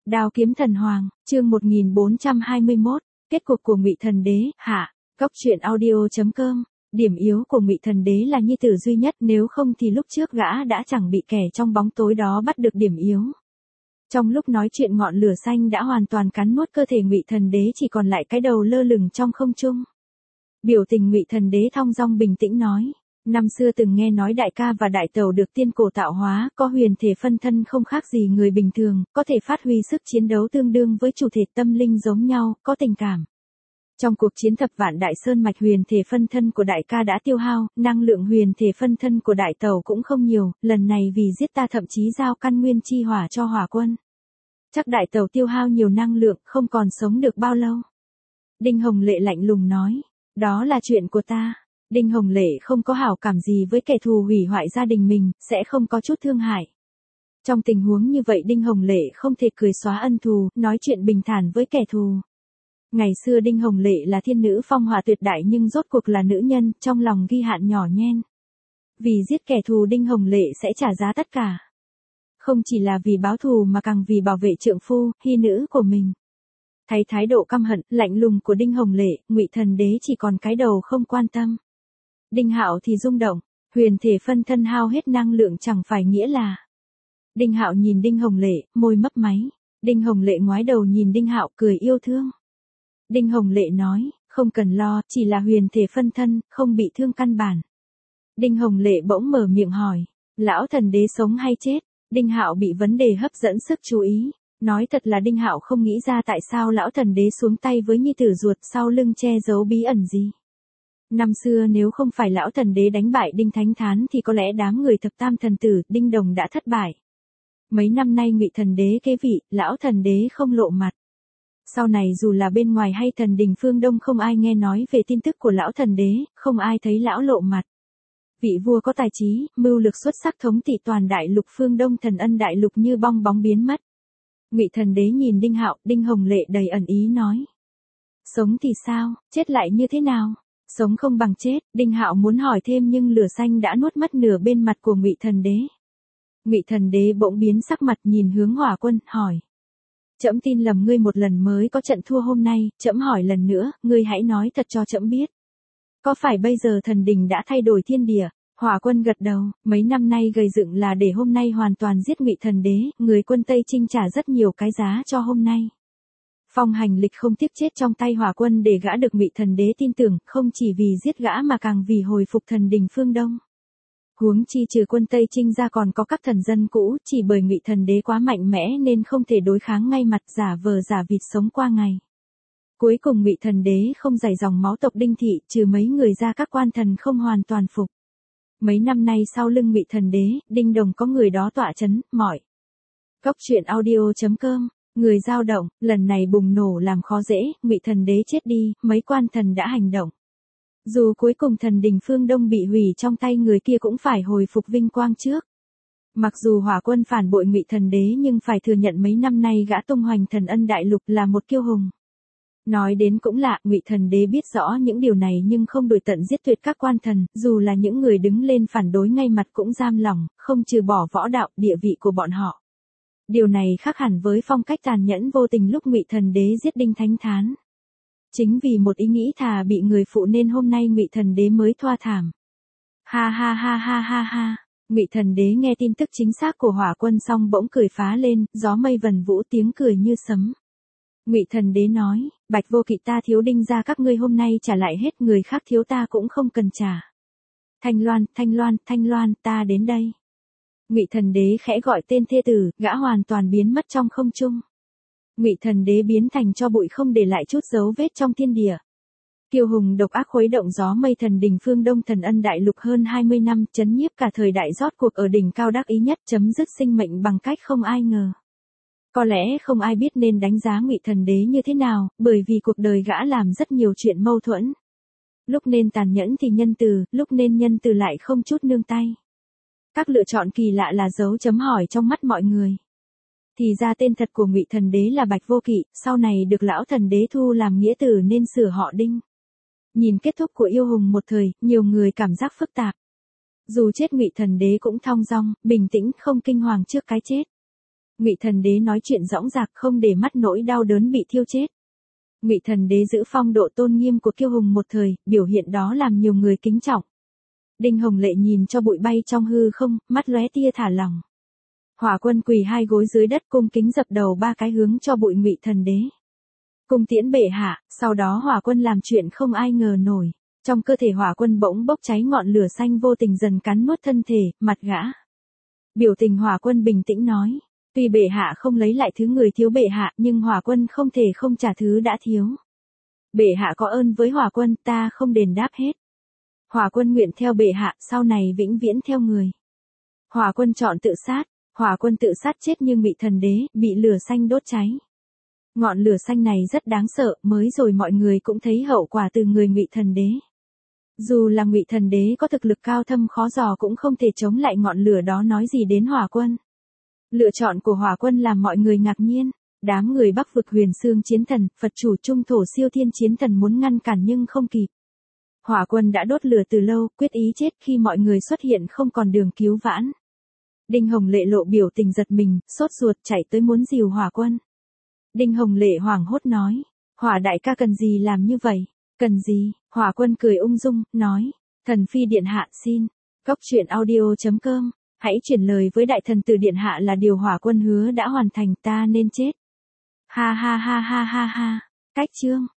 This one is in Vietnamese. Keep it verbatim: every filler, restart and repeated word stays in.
Đao kiếm thần hoàng, chương một nghìn bốn trăm hai mươi mốt, kết cục của Ngụy Thần Đế, hạ, Cốc truyện audio chấm com. Điểm yếu của Ngụy Thần Đế là nhi tử duy nhất, nếu không thì lúc trước gã đã chẳng bị kẻ trong bóng tối đó bắt được điểm yếu. Trong lúc nói chuyện ngọn lửa xanh đã hoàn toàn cắn nuốt cơ thể Ngụy Thần Đế, chỉ còn lại cái đầu lơ lửng trong không trung. Biểu tình Ngụy Thần Đế thong dong bình tĩnh nói. Năm xưa từng nghe nói đại ca và đại tẩu được tiên cổ tạo hóa, có huyền thể phân thân không khác gì người bình thường, có thể phát huy sức chiến đấu tương đương với chủ thể tâm linh giống nhau, có tình cảm. Trong cuộc chiến thập vạn đại sơn mạch, huyền thể phân thân của đại ca đã tiêu hao, năng lượng huyền thể phân thân của đại tẩu cũng không nhiều, lần này vì giết ta thậm chí giao căn nguyên chi hỏa cho hỏa quân. Chắc đại tẩu tiêu hao nhiều năng lượng, không còn sống được bao lâu. Đinh Hồng Lệ lạnh lùng nói, đó là chuyện của ta. Đinh Hồng Lệ không có hảo cảm gì với kẻ thù hủy hoại gia đình mình, sẽ không có chút thương hại. Trong tình huống như vậy Đinh Hồng Lệ không thể cười xóa ân thù, nói chuyện bình thản với kẻ thù. Ngày xưa Đinh Hồng Lệ là thiên nữ phong hỏa tuyệt đại nhưng rốt cuộc là nữ nhân, trong lòng ghi hạn nhỏ nhen. Vì giết kẻ thù Đinh Hồng Lệ sẽ trả giá tất cả. Không chỉ là vì báo thù mà càng vì bảo vệ trượng phu, hy nữ của mình. Thấy thái độ căm hận, lạnh lùng của Đinh Hồng Lệ, Ngụy Thần Đế chỉ còn cái đầu không quan tâm. Đinh Hạo thì rung động, huyền thể phân thân hao hết năng lượng chẳng phải nghĩa là. Đinh Hạo nhìn Đinh Hồng Lệ, môi mấp máy. Đinh Hồng Lệ ngoái đầu nhìn Đinh Hạo cười yêu thương. Đinh Hồng Lệ nói, không cần lo, chỉ là huyền thể phân thân, không bị thương căn bản. Đinh Hồng Lệ bỗng mở miệng hỏi, lão thần đế sống hay chết? Đinh Hạo bị vấn đề hấp dẫn sức chú ý. Nói thật là Đinh Hạo không nghĩ ra tại sao lão thần đế xuống tay với nhi tử ruột sau lưng che giấu bí ẩn gì. Năm xưa nếu không phải lão thần đế đánh bại Đinh Thánh Thán thì có lẽ đám người thập tam thần tử, Đinh Đồng đã thất bại. Mấy năm nay Ngụy Thần Đế kế vị, lão thần đế không lộ mặt. Sau này dù là bên ngoài hay thần đình phương Đông không ai nghe nói về tin tức của lão thần đế, không ai thấy lão lộ mặt. Vị vua có tài trí, mưu lược xuất sắc thống trị toàn đại lục phương Đông, thần ân đại lục như bong bóng biến mất. Ngụy Thần Đế nhìn Đinh Hạo, Đinh Hồng Lệ đầy ẩn ý nói. Sống thì sao, chết lại như thế nào? Sống không bằng chết, Đinh Hạo muốn hỏi thêm nhưng lửa xanh đã nuốt mất nửa bên mặt của Ngụy Thần Đế. Ngụy Thần Đế bỗng biến sắc mặt nhìn hướng Hỏa Quân, hỏi. Trẫm tin lầm ngươi một lần mới có trận thua hôm nay, trẫm hỏi lần nữa, ngươi hãy nói thật cho trẫm biết. Có phải bây giờ thần đình đã thay đổi thiên địa? Hỏa Quân gật đầu, mấy năm nay gầy dựng là để hôm nay hoàn toàn giết Ngụy Thần Đế, người quân Tây Trinh trả rất nhiều cái giá cho hôm nay. Phong Hành Lịch không tiếc chết trong tay Hỏa Quân để gã được Ngụy Thần Đế tin tưởng, không chỉ vì giết gã mà càng vì hồi phục thần đình phương Đông. Huống chi trừ quân Tây Trinh ra còn có các thần dân cũ, chỉ bởi Ngụy Thần Đế quá mạnh mẽ nên không thể đối kháng ngay mặt, giả vờ giả vịt sống qua ngày. Cuối cùng Ngụy Thần Đế không dày dòng máu tộc Đinh thị, trừ mấy người ra các quan thần không hoàn toàn phục. Mấy năm nay sau lưng Ngụy Thần Đế, Đinh Đồng có người đó tọa chấn, mọi. Cốc truyện audio chấm com. Người dao động, lần này bùng nổ làm khó dễ, Ngụy Thần Đế chết đi, mấy quan thần đã hành động. Dù cuối cùng thần đình phương Đông bị hủy trong tay người kia cũng phải hồi phục vinh quang trước. Mặc dù Hỏa Quân phản bội Ngụy Thần Đế nhưng phải thừa nhận mấy năm nay gã tung hoành thần ân đại lục là một kiêu hùng. Nói đến cũng lạ, Ngụy Thần Đế biết rõ những điều này nhưng không đuổi tận giết tuyệt các quan thần, dù là những người đứng lên phản đối ngay mặt cũng giam lỏng, không trừ bỏ võ đạo, địa vị của bọn họ. Điều này khác hẳn với phong cách tàn nhẫn vô tình lúc Ngụy Thần Đế giết Đinh Thánh Thán. Chính vì một ý nghĩ thà bị người phụ nên hôm nay Ngụy Thần Đế mới thoa thảm. Ha ha ha ha ha ha. Ngụy Thần Đế nghe tin tức chính xác của Hỏa Quân xong bỗng cười phá lên, gió mây vần vũ tiếng cười như sấm. Ngụy Thần Đế nói, Bạch Vô Kỵ ta thiếu Đinh gia các ngươi hôm nay trả lại hết, người khác thiếu ta cũng không cần trả. Thanh Loan, Thanh Loan, Thanh Loan, ta đến đây. Ngụy Thần Đế khẽ gọi tên thê tử, gã hoàn toàn biến mất trong không trung. Ngụy Thần Đế biến thành tro bụi không để lại chút dấu vết trong thiên địa. Kiêu hùng độc ác khuấy động gió mây thần đình phương Đông, thần ân đại lục hơn hai mươi năm, chấn nhiếp cả thời đại, rốt cuộc ở đỉnh cao đắc ý nhất, chấm dứt sinh mệnh bằng cách không ai ngờ. Có lẽ không ai biết nên đánh giá Ngụy Thần Đế như thế nào, bởi vì cuộc đời gã làm rất nhiều chuyện mâu thuẫn. Lúc nên tàn nhẫn thì nhân từ, lúc nên nhân từ lại không chút nương tay. Các lựa chọn kỳ lạ là dấu chấm hỏi trong mắt mọi người. Thì ra tên thật của Ngụy Thần Đế là Bạch Vô Kỵ, sau này được lão thần đế thu làm nghĩa tử nên sửa họ Đinh. Nhìn kết thúc của yêu hùng một thời, nhiều người cảm giác phức tạp. Dù chết Ngụy Thần Đế cũng thong dong, bình tĩnh, không kinh hoàng trước cái chết. Ngụy Thần Đế nói chuyện dõng dạc không để mắt nỗi đau đớn bị thiêu chết. Ngụy Thần Đế giữ phong độ tôn nghiêm của kiêu hùng một thời, biểu hiện đó làm nhiều người kính trọng. Đinh Hồng Lệ nhìn cho bụi bay trong hư không, mắt lóe tia thả lỏng. Hỏa Quân quỳ hai gối dưới đất cung kính dập đầu ba cái hướng cho bụi Ngụy Thần Đế. Cung tiễn bệ hạ, sau đó Hỏa Quân làm chuyện không ai ngờ nổi. Trong cơ thể Hỏa Quân bỗng bốc cháy ngọn lửa xanh vô tình dần cắn nuốt thân thể, mặt gã. Biểu tình Hỏa Quân bình tĩnh nói, tuy bệ hạ không lấy lại thứ người thiếu bệ hạ, nhưng Hỏa Quân không thể không trả thứ đã thiếu. Bệ hạ có ơn với Hỏa Quân, ta không đền đáp hết. Hỏa Quân nguyện theo bệ hạ, sau này vĩnh viễn theo người. Hỏa Quân chọn tự sát, Hỏa Quân tự sát chết như Ngụy Thần Đế, bị lửa xanh đốt cháy. Ngọn lửa xanh này rất đáng sợ, mới rồi mọi người cũng thấy hậu quả từ người Ngụy Thần Đế. Dù là Ngụy Thần Đế có thực lực cao thâm khó dò cũng không thể chống lại ngọn lửa đó, nói gì đến Hỏa Quân. Lựa chọn của Hỏa Quân làm mọi người ngạc nhiên. Đám người Bắc vực Huyền Xương chiến thần, Phật chủ Trung thổ siêu thiên chiến thần muốn ngăn cản nhưng không kịp. Hỏa Quân đã đốt lửa từ lâu, quyết ý chết khi mọi người xuất hiện không còn đường cứu vãn. Đinh Hồng Lệ lộ biểu tình giật mình, sốt ruột chạy tới muốn dìu Hỏa Quân. Đinh Hồng Lệ hoảng hốt nói, Hỏa đại ca cần gì làm như vậy? Cần gì? Hỏa Quân cười ung dung, nói, thần phi điện hạ xin. Cốc truyện audio chấm com, hãy chuyển lời với đại thần từ điện hạ là điều Hỏa Quân hứa đã hoàn thành, ta nên chết. Ha ha ha ha ha ha. Cách chương